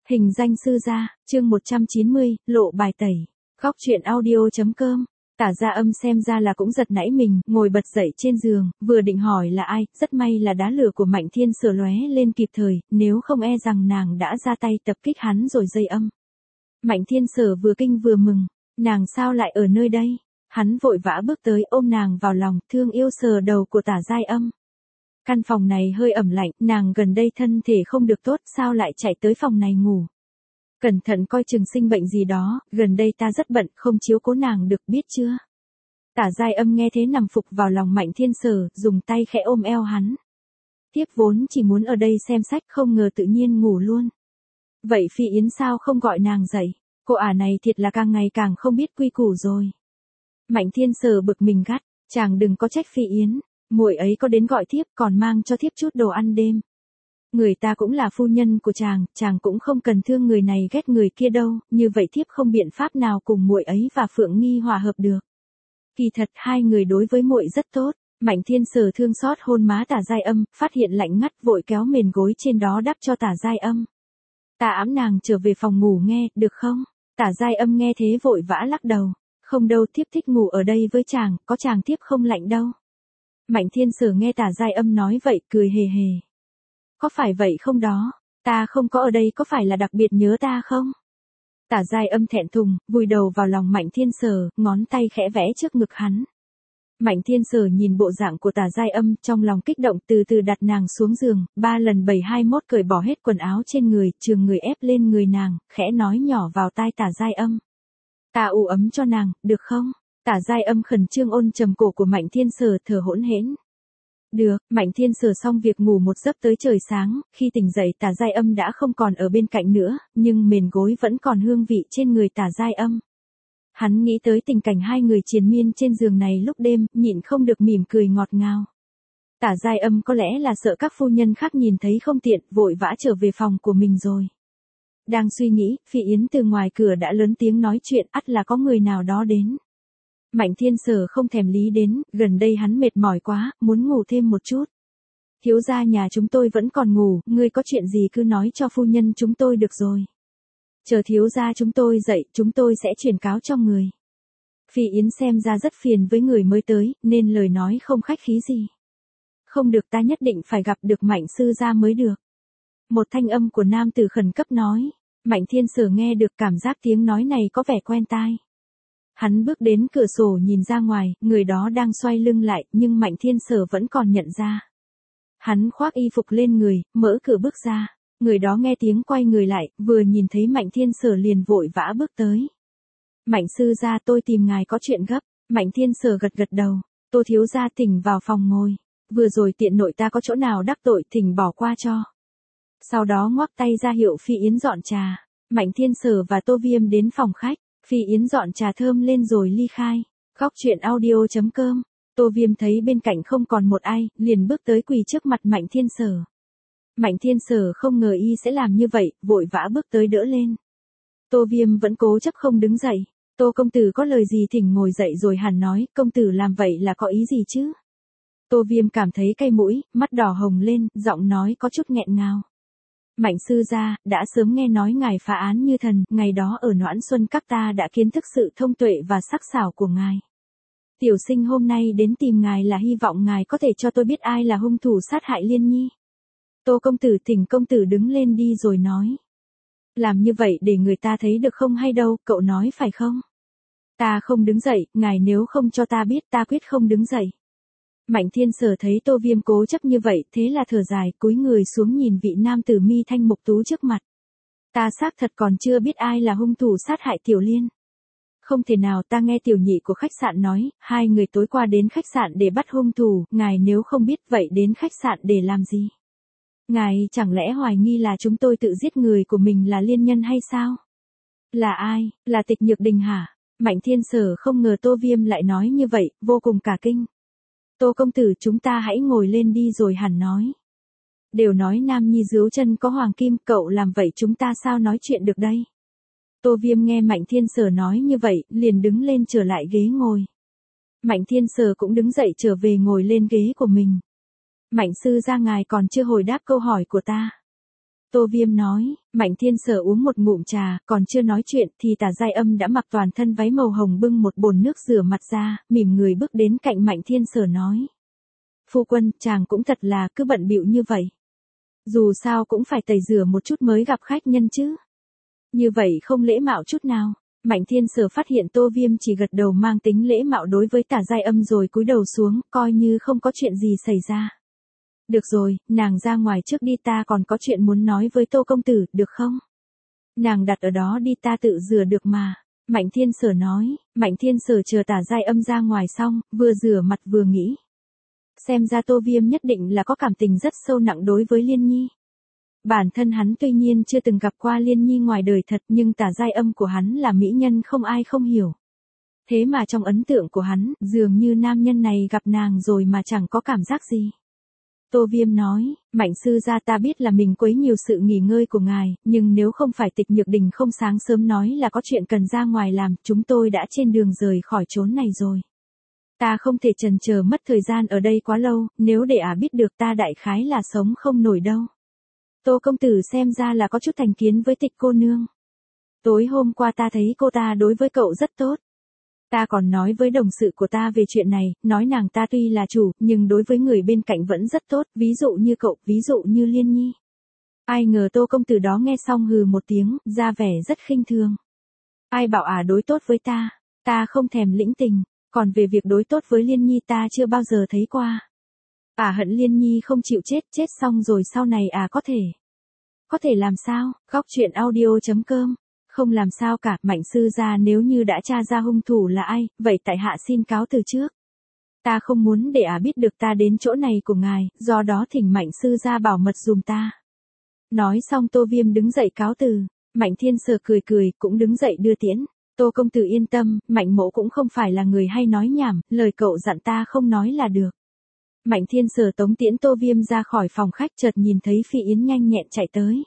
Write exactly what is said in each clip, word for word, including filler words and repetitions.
Hình danh sư gia, chương một trăm chín mươi, lộ bài tẩy. Góc truyện audio.com. Tả Gia Âm xem ra là cũng giật nảy mình, ngồi bật dậy trên giường, vừa định hỏi là ai, rất may là đá lửa của Mạnh Thiên Sở lóe lên kịp thời, nếu không e rằng nàng đã ra tay tập kích hắn rồi dây âm. Mạnh Thiên Sở vừa kinh vừa mừng, nàng sao lại ở nơi đây? Hắn vội vã bước tới ôm nàng vào lòng, thương yêu sờ đầu của Tả Gia Âm. Căn phòng này hơi ẩm lạnh, nàng gần đây thân thể không được tốt, sao lại chạy tới phòng này ngủ? Cẩn thận coi chừng sinh bệnh gì đó, gần đây ta rất bận, không chiếu cố nàng được, biết chưa? Tả Giai Âm nghe thế nằm phục vào lòng Mạnh Thiên Sở, dùng tay khẽ ôm eo hắn. Tiếp vốn chỉ muốn ở đây xem sách, không ngờ tự nhiên ngủ luôn. Vậy Phi Yến sao không gọi nàng dậy? Cô ả này thiệt là càng ngày càng không biết quy củ rồi. Mạnh Thiên Sở bực mình gắt, chàng đừng có trách Phi Yến, muội ấy có đến gọi thiếp còn mang cho thiếp chút đồ ăn đêm. Người ta cũng là phu nhân của chàng, chàng cũng không cần thương người này ghét người kia đâu, như vậy thiếp không biện pháp nào cùng muội ấy và Phượng Nghi hòa hợp được. Kỳ thật hai người đối với muội rất tốt. Mạnh Thiên Sở thương xót hôn má Tả Giai Âm, phát hiện lạnh ngắt vội kéo mền gối trên đó đắp cho Tả Giai Âm. Ta ẵm nàng trở về phòng ngủ nghe, được không? Tả Giai Âm nghe thế vội vã lắc đầu. Không đâu, thiếp thích ngủ ở đây với chàng, có chàng thiếp không lạnh đâu. Mạnh Thiên Sở nghe Tả Giai Âm nói vậy, cười hề hề. Có phải vậy không đó? Ta không có ở đây có phải là đặc biệt nhớ ta không? Tả Giai Âm thẹn thùng, vùi đầu vào lòng Mạnh Thiên Sở, ngón tay khẽ vẽ trước ngực hắn. Mạnh Thiên Sở nhìn bộ dạng của Tả Giai Âm, trong lòng kích động, từ từ đặt nàng xuống giường, ba lần bảy hai mốt cởi bỏ hết quần áo trên người, trường người ép lên người nàng, khẽ nói nhỏ vào tai Tả Giai Âm. Ta ủ ấm cho nàng, được không? Tả Giai Âm khẩn trương ôn trầm cổ của Mạnh Thiên Sở, thở hỗn hển. Được, Mạnh Thiên Sở xong việc ngủ một giấc tới trời sáng, khi tỉnh dậy Tả Giai Âm đã không còn ở bên cạnh nữa, nhưng mền gối vẫn còn hương vị trên người Tả Giai Âm. Hắn nghĩ tới tình cảnh hai người triền miên trên giường này lúc đêm, nhịn không được mỉm cười ngọt ngào. Tả Giai Âm có lẽ là sợ các phu nhân khác nhìn thấy không tiện, vội vã trở về phòng của mình rồi. Đang suy nghĩ, Phi Yến từ ngoài cửa đã lớn tiếng nói chuyện, ắt là có người nào đó đến. Mạnh Thiên Sở không thèm lý đến, gần đây hắn mệt mỏi quá, muốn ngủ thêm một chút. Thiếu gia nhà chúng tôi vẫn còn ngủ, ngươi có chuyện gì cứ nói cho phu nhân chúng tôi được rồi. Chờ thiếu gia chúng tôi dậy, chúng tôi sẽ truyền cáo cho người. Phi Yến xem ra rất phiền với người mới tới, nên lời nói không khách khí gì. Không được, ta nhất định phải gặp được Mạnh sư gia mới được. Một thanh âm của nam tử khẩn cấp nói. Mạnh Thiên Sở nghe được, cảm giác tiếng nói này có vẻ quen tai. Hắn bước đến cửa sổ nhìn ra ngoài, người đó đang xoay lưng lại, nhưng Mạnh Thiên Sở vẫn còn nhận ra. Hắn khoác y phục lên người, mở cửa bước ra. Người đó nghe tiếng quay người lại, vừa nhìn thấy Mạnh Thiên Sở liền vội vã bước tới. Mạnh sư gia, tôi tìm ngài có chuyện gấp. Mạnh Thiên Sở gật gật đầu. Tô thiếu gia, thỉnh vào phòng ngồi. Vừa rồi tiện nội ta có chỗ nào đắc tội, thỉnh bỏ qua cho. Sau đó ngoắc tay ra hiệu Phi Yến dọn trà. Mạnh Thiên Sở và Tô Viêm đến phòng khách. Phi Yến dọn trà thơm lên rồi ly khai. Góc truyện audio.com. Tô Viêm thấy bên cạnh không còn một ai, liền bước tới quỳ trước mặt Mạnh Thiên Sở. Mạnh Thiên Sở không ngờ y sẽ làm như vậy, vội vã bước tới đỡ lên. Tô Viêm vẫn cố chấp không đứng dậy. Tô công tử có lời gì thỉnh ngồi dậy rồi hẳn nói, công tử làm vậy là có ý gì chứ? Tô Viêm cảm thấy cay mũi, mắt đỏ hồng lên, giọng nói có chút nghẹn ngào. Mạnh sư gia, đã sớm nghe nói ngài phá án như thần, ngày đó ở Noãn Xuân các ta đã kiến thức sự thông tuệ và sắc sảo của ngài. Tiểu sinh hôm nay đến tìm ngài là hy vọng ngài có thể cho tôi biết ai là hung thủ sát hại Liên Nhi. Tô công tử, thỉnh công tử đứng lên đi rồi nói. Làm như vậy để người ta thấy được không hay đâu, cậu nói phải không? Ta không đứng dậy, ngài nếu không cho ta biết ta quyết không đứng dậy. Mạnh Thiên Sở thấy Tô Viêm cố chấp như vậy, thế là thở dài, cúi người xuống nhìn vị nam tử mi thanh mục tú trước mặt. Ta xác thật còn chưa biết ai là hung thủ sát hại Tiểu Liên. Không thể nào, ta nghe tiểu nhị của khách sạn nói, hai người tối qua đến khách sạn để bắt hung thủ, ngài nếu không biết vậy đến khách sạn để làm gì? Ngài chẳng lẽ hoài nghi là chúng tôi tự giết người của mình là liên nhân hay sao? Là ai, là Tịch Nhược Đình hả? Mạnh Thiên Sở không ngờ Tô Viêm lại nói như vậy, vô cùng cả kinh. Tô công tử, chúng ta hãy ngồi lên đi rồi hẳn nói. Đều nói nam nhi dưới chân có hoàng kim, cậu làm vậy chúng ta sao nói chuyện được đây? Tô Viêm nghe Mạnh Thiên Sở nói như vậy, liền đứng lên trở lại ghế ngồi. Mạnh Thiên Sở cũng đứng dậy trở về ngồi lên ghế của mình. Mạnh sư gia, ngài còn chưa hồi đáp câu hỏi của ta. Tô Viêm nói, Mạnh Thiên Sở uống một ngụm trà, còn chưa nói chuyện thì Tả Giai Âm đã mặc toàn thân váy màu hồng bưng một bồn nước rửa mặt ra, mỉm người bước đến cạnh Mạnh Thiên Sở nói. Phu quân, chàng cũng thật là cứ bận bịu như vậy. Dù sao cũng phải tẩy rửa một chút mới gặp khách nhân chứ. Như vậy không lễ mạo chút nào. Mạnh Thiên Sở phát hiện Tô Viêm chỉ gật đầu mang tính lễ mạo đối với Tả Giai Âm rồi cúi đầu xuống, coi như không có chuyện gì xảy ra. Được rồi, nàng ra ngoài trước đi, ta còn có chuyện muốn nói với Tô công tử, được không? Nàng đặt ở đó đi, ta tự rửa được mà. Mạnh Thiên Sở nói. Mạnh Thiên Sở chờ Tả Giai Âm ra ngoài xong, vừa rửa mặt vừa nghĩ. Xem ra Tô Viêm nhất định là có cảm tình rất sâu nặng đối với Liên Nhi. Bản thân hắn tuy nhiên chưa từng gặp qua Liên Nhi ngoài đời thật, nhưng Tả Giai Âm của hắn là mỹ nhân không ai không hiểu. Thế mà trong ấn tượng của hắn, dường như nam nhân này gặp nàng rồi mà chẳng có cảm giác gì. Tô Viêm nói, Mạnh sư gia, ta biết là mình quấy nhiều sự nghỉ ngơi của ngài, nhưng nếu không phải Tịch Nhược Đình không sáng sớm nói là có chuyện cần ra ngoài làm, chúng tôi đã trên đường rời khỏi chốn này rồi. Ta không thể chần chờ mất thời gian ở đây quá lâu, nếu để ả biết được ta đại khái là sống không nổi đâu. Tô công tử xem ra là có chút thành kiến với Tịch cô nương. Tối hôm qua ta thấy cô ta đối với cậu rất tốt. Ta còn nói với đồng sự của ta về chuyện này, nói nàng ta tuy là chủ, nhưng đối với người bên cạnh vẫn rất tốt, ví dụ như cậu, ví dụ như Liên Nhi. Ai ngờ Tô công tử đó nghe xong hừ một tiếng, ra vẻ rất khinh thường. Ai bảo ả đối tốt với ta, ta không thèm lĩnh tình, còn về việc đối tốt với Liên Nhi ta chưa bao giờ thấy qua. Ả hận Liên Nhi không chịu chết, chết xong rồi sau này ả có thể. Có thể làm sao? Góc truyện audio chấm com. Không làm sao cả, Mạnh sư gia, nếu như đã tra ra hung thủ là ai, vậy tại hạ xin cáo từ trước. Ta không muốn để ả biết được ta đến chỗ này của ngài, do đó thỉnh Mạnh sư gia bảo mật dùm ta. Nói xong Tô Viêm đứng dậy cáo từ. Mạnh Thiên Sở cười cười, cũng đứng dậy đưa tiễn. Tô công tử yên tâm, Mạnh mỗ cũng không phải là người hay nói nhảm, lời cậu dặn ta không nói là được. Mạnh Thiên Sở tống tiễn Tô Viêm ra khỏi phòng khách, chợt nhìn thấy Phi Yến nhanh nhẹn chạy tới.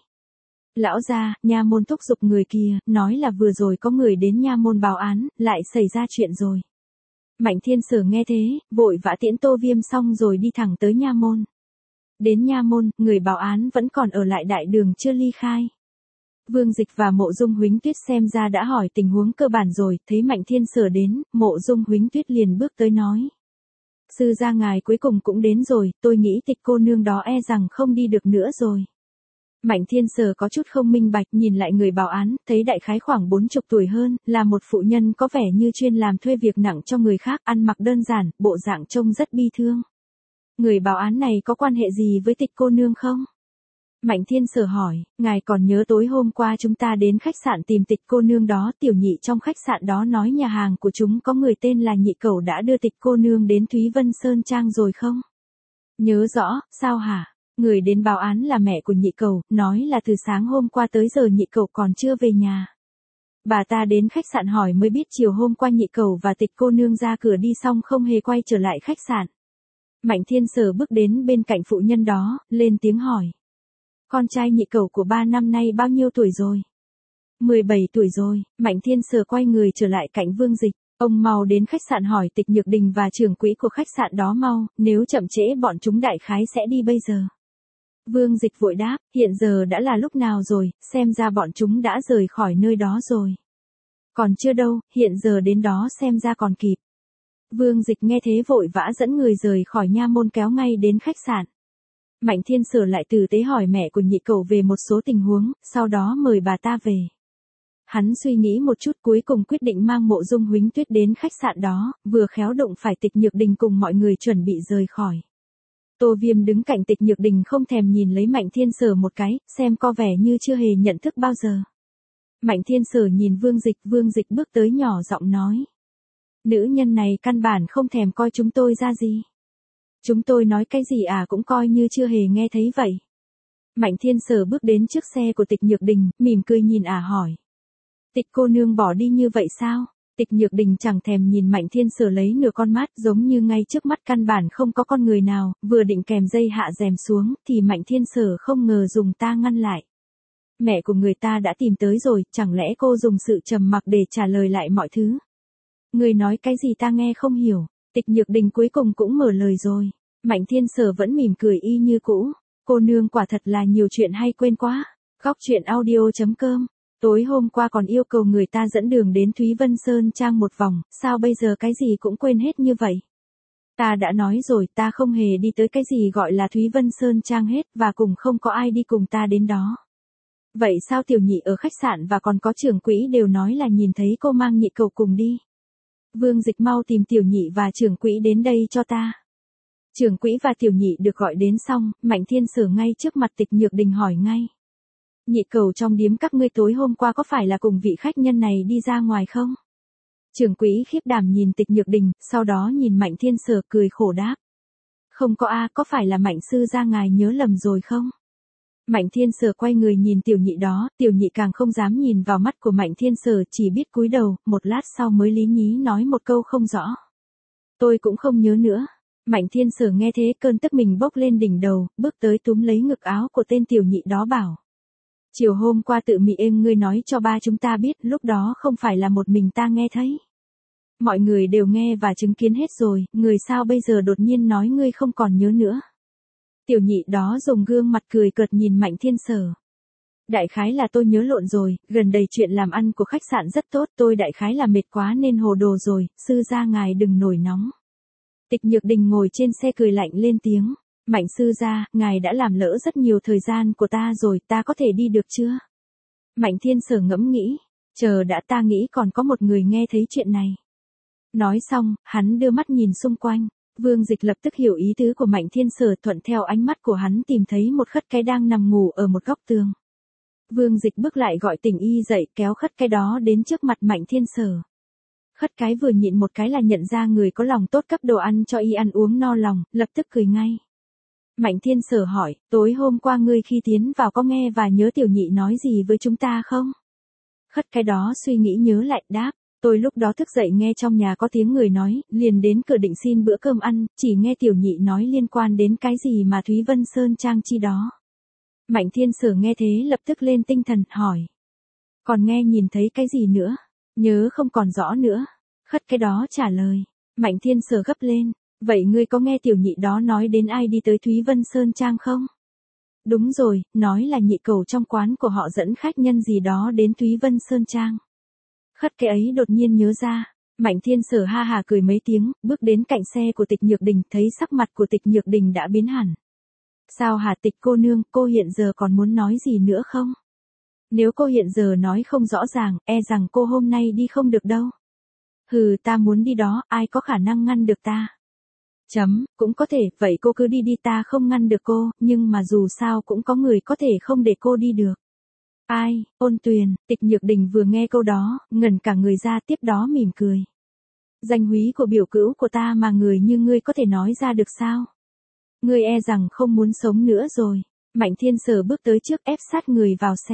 Lão gia, nha môn thúc giục người kia, nói là vừa rồi có người đến nha môn báo án, lại xảy ra chuyện rồi. Mạnh Thiên Sở nghe thế, vội vã tiễn Tô Viêm xong rồi đi thẳng tới nha môn. Đến nha môn, người báo án vẫn còn ở lại đại đường chưa ly khai. Vương Dịch và Mộ Dung Huính Tuyết xem ra đã hỏi tình huống cơ bản rồi, thấy Mạnh Thiên Sở đến, Mộ Dung Huính Tuyết liền bước tới nói. Sư gia ngài cuối cùng cũng đến rồi, tôi nghĩ Tịch cô nương đó e rằng không đi được nữa rồi. Mạnh Thiên Sở có chút không minh bạch, nhìn lại người báo án, thấy đại khái khoảng bốn chục tuổi hơn, là một phụ nhân có vẻ như chuyên làm thuê việc nặng cho người khác, ăn mặc đơn giản, bộ dạng trông rất bi thương. Người báo án này có quan hệ gì với Tịch cô nương không? Mạnh Thiên Sở hỏi, ngài còn nhớ tối hôm qua chúng ta đến khách sạn tìm Tịch cô nương đó, tiểu nhị trong khách sạn đó nói nhà hàng của chúng có người tên là Nhị Cẩu đã đưa Tịch cô nương đến Thúy Vân Sơn Trang rồi không? Nhớ rõ, sao hả? Người đến báo án là mẹ của Nhị Cẩu, nói là từ sáng hôm qua tới giờ Nhị Cẩu còn chưa về nhà. Bà ta đến khách sạn hỏi mới biết chiều hôm qua Nhị Cẩu và Tịch cô nương ra cửa đi xong không hề quay trở lại khách sạn. Mạnh Thiên Sở bước đến bên cạnh phụ nhân đó, lên tiếng hỏi. Con trai Nhị Cẩu của ba năm nay bao nhiêu tuổi rồi? mười bảy tuổi rồi. Mạnh Thiên Sở quay người trở lại cạnh Vương Dịch. Ông mau đến khách sạn hỏi Tịch Nhược Đình và trưởng quỹ của khách sạn đó mau, nếu chậm trễ bọn chúng đại khái sẽ đi bây giờ. Vương Dịch vội đáp, hiện giờ đã là lúc nào rồi, xem ra bọn chúng đã rời khỏi nơi đó rồi. Còn chưa đâu, hiện giờ đến đó xem ra còn kịp. Vương Dịch nghe thế vội vã dẫn người rời khỏi nha môn kéo ngay đến khách sạn. Mạnh Thiên Sở lại tử tế hỏi mẹ của Nhị Cẩu về một số tình huống, sau đó mời bà ta về. Hắn suy nghĩ một chút cuối cùng quyết định mang Mộ Dung Huính Tuyết đến khách sạn đó, vừa khéo đụng phải Tịch Nhược Đình cùng mọi người chuẩn bị rời khỏi. Tô Viêm đứng cạnh Tịch Nhược Đình không thèm nhìn lấy Mạnh Thiên Sở một cái, xem có vẻ như chưa hề nhận thức bao giờ. Mạnh Thiên Sở nhìn Vương Dịch, Vương Dịch bước tới nhỏ giọng nói. Nữ nhân này căn bản không thèm coi chúng tôi ra gì. Chúng tôi nói cái gì à cũng coi như chưa hề nghe thấy vậy. Mạnh Thiên Sở bước đến trước xe của Tịch Nhược Đình, mỉm cười nhìn ả hỏi. Tịch cô nương bỏ đi như vậy sao? Tịch Nhược Đình chẳng thèm nhìn Mạnh Thiên Sở lấy nửa con mắt, giống như ngay trước mắt căn bản không có con người nào, vừa định kèm dây hạ rèm xuống, thì Mạnh Thiên Sở không ngờ dùng ta ngăn lại. Mẹ của người ta đã tìm tới rồi, chẳng lẽ cô dùng sự trầm mặc để trả lời lại mọi thứ? Người nói cái gì ta nghe không hiểu. Tịch Nhược Đình cuối cùng cũng mở lời rồi. Mạnh Thiên Sở vẫn mỉm cười y như cũ. Cô nương quả thật là nhiều chuyện hay quên quá. Góc truyện audio.com. Tối hôm qua còn yêu cầu người ta dẫn đường đến Thúy Vân Sơn Trang một vòng, sao bây giờ cái gì cũng quên hết như vậy? Ta đã nói rồi, ta không hề đi tới cái gì gọi là Thúy Vân Sơn Trang hết, và cùng không có ai đi cùng ta đến đó. Vậy sao tiểu nhị ở khách sạn và còn có trưởng quỹ đều nói là nhìn thấy cô mang nhị cầu cùng đi? Vương Dịch mau tìm tiểu nhị và trưởng quỹ đến đây cho ta. Trưởng quỹ và tiểu nhị được gọi đến xong, Mạnh Thiên Sở ngay trước mặt Tịch Nhược Đình hỏi ngay. Nhị cầu trong điếm các ngươi tối hôm qua có phải là cùng vị khách nhân này đi ra ngoài không? Trưởng quỹ khiếp đảm nhìn Tịch Nhược Đình, sau đó nhìn Mạnh Thiên Sở cười khổ đáp. Không có a, có phải là Mạnh sư gia ngài nhớ lầm rồi không? Mạnh Thiên Sở quay người nhìn tiểu nhị đó, tiểu nhị càng không dám nhìn vào mắt của Mạnh Thiên Sở, chỉ biết cúi đầu, một lát sau mới lý nhí nói một câu không rõ. Tôi cũng không nhớ nữa. Mạnh Thiên Sở nghe thế cơn tức mình bốc lên đỉnh đầu, bước tới túm lấy ngực áo của tên tiểu nhị đó bảo. Chiều hôm qua tự mị êm ngươi nói cho ba chúng ta biết, lúc đó không phải là một mình ta nghe thấy. Mọi người đều nghe và chứng kiến hết rồi, người sao bây giờ đột nhiên nói ngươi không còn nhớ nữa. Tiểu nhị đó dùng gương mặt cười cợt nhìn Mạnh Thiên Sở. Đại khái là tôi nhớ lộn rồi, gần đây chuyện làm ăn của khách sạn rất tốt, tôi đại khái là mệt quá nên hồ đồ rồi, sư gia ngài đừng nổi nóng. Tịch Nhược Đình ngồi trên xe cười lạnh lên tiếng. Mạnh sư gia, ngài đã làm lỡ rất nhiều thời gian của ta rồi, ta có thể đi được chưa? Mạnh Thiên Sở ngẫm nghĩ. Chờ đã, ta nghĩ còn có một người nghe thấy chuyện này. Nói xong, hắn đưa mắt nhìn xung quanh. Vương Dịch lập tức hiểu ý tứ của Mạnh Thiên Sở, thuận theo ánh mắt của hắn tìm thấy một khất cái đang nằm ngủ ở một góc tường. Vương Dịch bước lại gọi Tình Y dậy, kéo khất cái đó đến trước mặt Mạnh Thiên Sở. Khất cái vừa nhịn một cái là nhận ra người có lòng tốt cấp đồ ăn cho y ăn uống no lòng, lập tức cười ngay. Mạnh Thiên Sở hỏi, tối hôm qua ngươi khi tiến vào có nghe và nhớ tiểu nhị nói gì với chúng ta không? Khất cái đó suy nghĩ nhớ lại đáp, tôi lúc đó thức dậy nghe trong nhà có tiếng người nói, liền đến cửa định xin bữa cơm ăn, chỉ nghe tiểu nhị nói liên quan đến cái gì mà Thúy Vân Sơn Trang chi đó. Mạnh Thiên Sở nghe thế lập tức lên tinh thần, hỏi. Còn nghe nhìn thấy cái gì nữa? Nhớ không còn rõ nữa. Khất cái đó trả lời. Mạnh Thiên Sở gấp lên. Vậy ngươi có nghe tiểu nhị đó nói đến ai đi tới Thúy Vân Sơn Trang không? Đúng rồi, nói là nhị cầu trong quán của họ dẫn khách nhân gì đó đến Thúy Vân Sơn Trang. Khất cái ấy đột nhiên nhớ ra. Mạnh Thiên Sở ha hà cười mấy tiếng, bước đến cạnh xe của Tịch Nhược Đình, thấy sắc mặt của Tịch Nhược Đình đã biến hẳn. Sao hả Tịch cô nương, cô hiện giờ còn muốn nói gì nữa không? Nếu cô hiện giờ nói không rõ ràng, e rằng cô hôm nay đi không được đâu. Hừ, ta muốn đi đó, ai có khả năng ngăn được ta? Chấm, cũng có thể, vậy cô cứ đi đi, ta không ngăn được cô, nhưng mà dù sao cũng có người có thể không để cô đi được. Ai? Ôn Tuyền. Tịch Nhược Đình vừa nghe câu đó, ngẩn cả người ra, tiếp đó mỉm cười. Danh húy của biểu cữu của ta mà người như ngươi có thể nói ra được sao? Ngươi e rằng không muốn sống nữa rồi. Mạnh Thiên Sở bước tới trước ép sát người vào xe.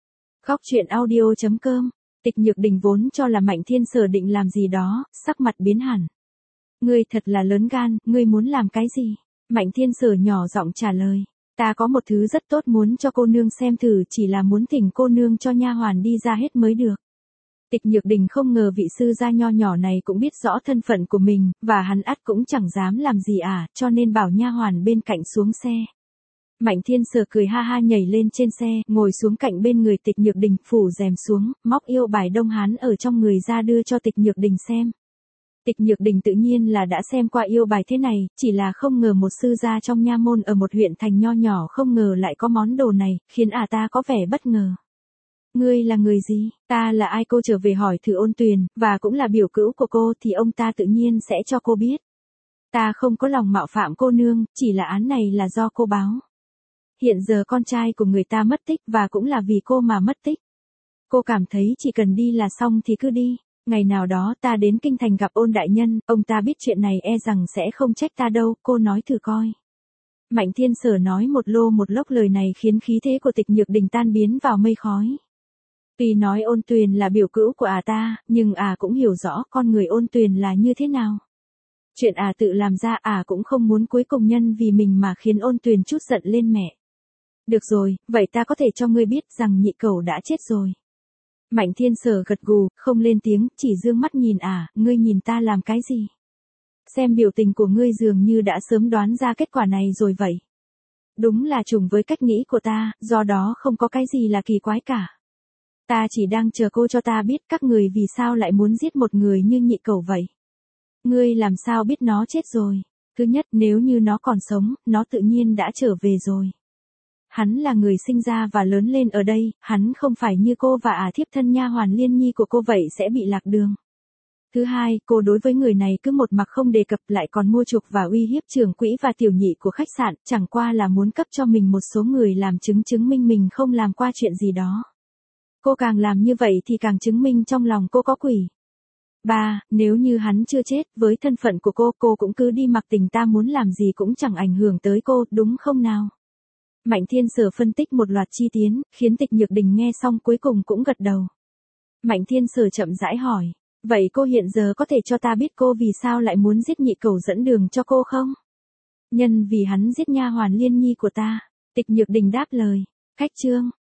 Góc truyện audio.com. Tịch Nhược Đình vốn cho là Mạnh Thiên Sở định làm gì đó, sắc mặt biến hẳn. Ngươi thật là lớn gan, ngươi muốn làm cái gì? Mạnh Thiên Sở nhỏ giọng trả lời. Ta có một thứ rất tốt muốn cho cô nương xem thử, chỉ là muốn thỉnh cô nương cho nha hoàn đi ra hết mới được. Tịch Nhược Đình không ngờ vị sư gia nho nhỏ này cũng biết rõ thân phận của mình, và hắn ắt cũng chẳng dám làm gì à, cho nên bảo nha hoàn bên cạnh xuống xe. Mạnh Thiên Sở cười ha ha nhảy lên trên xe, ngồi xuống cạnh bên người Tịch Nhược Đình, phủ rèm xuống, móc yêu bài Đông Hán ở trong người ra đưa cho Tịch Nhược Đình xem. Tịch Nhược Đình tự nhiên là đã xem qua yêu bài thế này, chỉ là không ngờ một sư gia trong nha môn ở một huyện thành nho nhỏ không ngờ lại có món đồ này, khiến ả ta có vẻ bất ngờ. Ngươi là người gì? Ta là ai? Cô trở về hỏi thử Ôn Tuyền, và cũng là biểu cữu của cô thì ông ta tự nhiên sẽ cho cô biết. Ta không có lòng mạo phạm cô nương, chỉ là án này là do cô báo. Hiện giờ con trai của người ta mất tích và cũng là vì cô mà mất tích. Cô cảm thấy chỉ cần đi là xong thì cứ đi. Ngày nào đó ta đến kinh thành gặp Ôn đại nhân, ông ta biết chuyện này e rằng sẽ không trách ta đâu, cô nói thử coi. Mạnh Thiên Sở nói một lô một lốc, lời này khiến khí thế của Tịch Nhược Đình tan biến vào mây khói. Tuy nói Ôn Tuyền là biểu cữu của ả ta, nhưng ả cũng hiểu rõ con người Ôn Tuyền là như thế nào. Chuyện ả tự làm ra ả cũng không muốn cuối cùng nhân vì mình mà khiến Ôn Tuyền chút giận lên mẹ. Được rồi, vậy ta có thể cho ngươi biết rằng nhị cẩu đã chết rồi. Mạnh Thiên Sở gật gù, không lên tiếng, chỉ dương mắt nhìn ả, ngươi nhìn ta làm cái gì? Xem biểu tình của ngươi dường như đã sớm đoán ra kết quả này rồi vậy. Đúng là trùng với cách nghĩ của ta, do đó không có cái gì là kỳ quái cả. Ta chỉ đang chờ cô cho ta biết các người vì sao lại muốn giết một người như nhị cẩu vậy. Ngươi làm sao biết nó chết rồi? Thứ nhất, nếu như nó còn sống, nó tự nhiên đã trở về rồi. Hắn là người sinh ra và lớn lên ở đây, hắn không phải như cô và ả thiếp thân nha hoàn Liên Nhi của cô vậy sẽ bị lạc đường. Thứ hai, cô đối với người này cứ một mặc không đề cập lại còn mua chuộc và uy hiếp trưởng quỹ và tiểu nhị của khách sạn, chẳng qua là muốn cấp cho mình một số người làm chứng chứng minh mình không làm qua chuyện gì đó. Cô càng làm như vậy thì càng chứng minh trong lòng cô có quỷ. Ba, nếu như hắn chưa chết, với thân phận của cô, cô cũng cứ đi mặc tình, ta muốn làm gì cũng chẳng ảnh hưởng tới cô, đúng không nào? Mạnh Thiên Sở phân tích một loạt chi tiết, khiến Tịch Nhược Đình nghe xong cuối cùng cũng gật đầu. Mạnh Thiên Sở chậm rãi hỏi, vậy cô hiện giờ có thể cho ta biết cô vì sao lại muốn giết nhị cẩu dẫn đường cho cô không? Nhân vì hắn giết nha hoàn Liên Nhi của ta. Tịch Nhược Đình đáp lời. Khách trương.